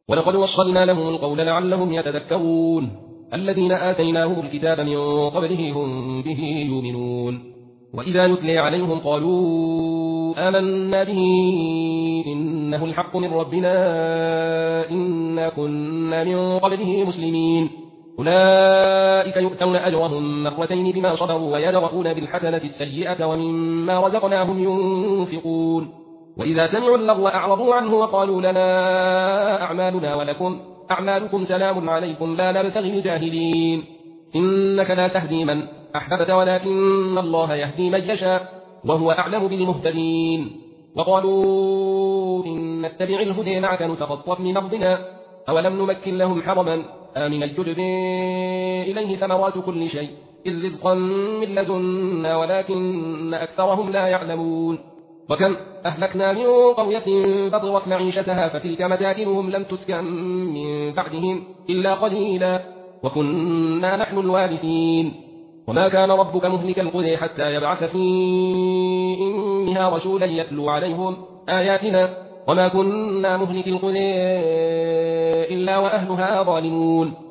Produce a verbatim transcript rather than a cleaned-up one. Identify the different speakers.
Speaker 1: ولقد وصلنا لهم القول لعلهم يتذكرون الذين آتيناهم الكتاب من قبله هم به يؤمنون وإذا يتلي عليهم قالوا آمنا به إنه الحق من ربنا إنا كنا من قبله مسلمين أولئك يؤتون أجرهم مرتين بما صبروا ويدرؤون بالحسنة السيئة ومما رزقناهم ينفقون وإذا سمعوا اللغو أعرضوا عنه وقالوا لنا أعمالنا ولكم أعمالكم سلام عليكم لا نبتغي الجاهلين إنك لا تهدي من أحببت ولكن الله يهدي من يشاء وهو أعلم بالمهتدين وقالوا إن نتبع الهدى معك نتخطف من أرضنا أولم نمكن لهم حرما آمنا يجري إليه ثمرات كل شيء إذ رزقا من لدنا ولكن أكثرهم لا يعلمون وكم أهلكنا من قرية بطرت معيشتها فتلك مساكنهم لم تسكن من بعدهم إلا قليلا وكنا نحن الوارثين وما كان ربك مهلك القرى حتى يبعث في أمها رسولا يتلو عليهم آياتنا وما كنا مهلك القرى إلا وأهلها ظالمون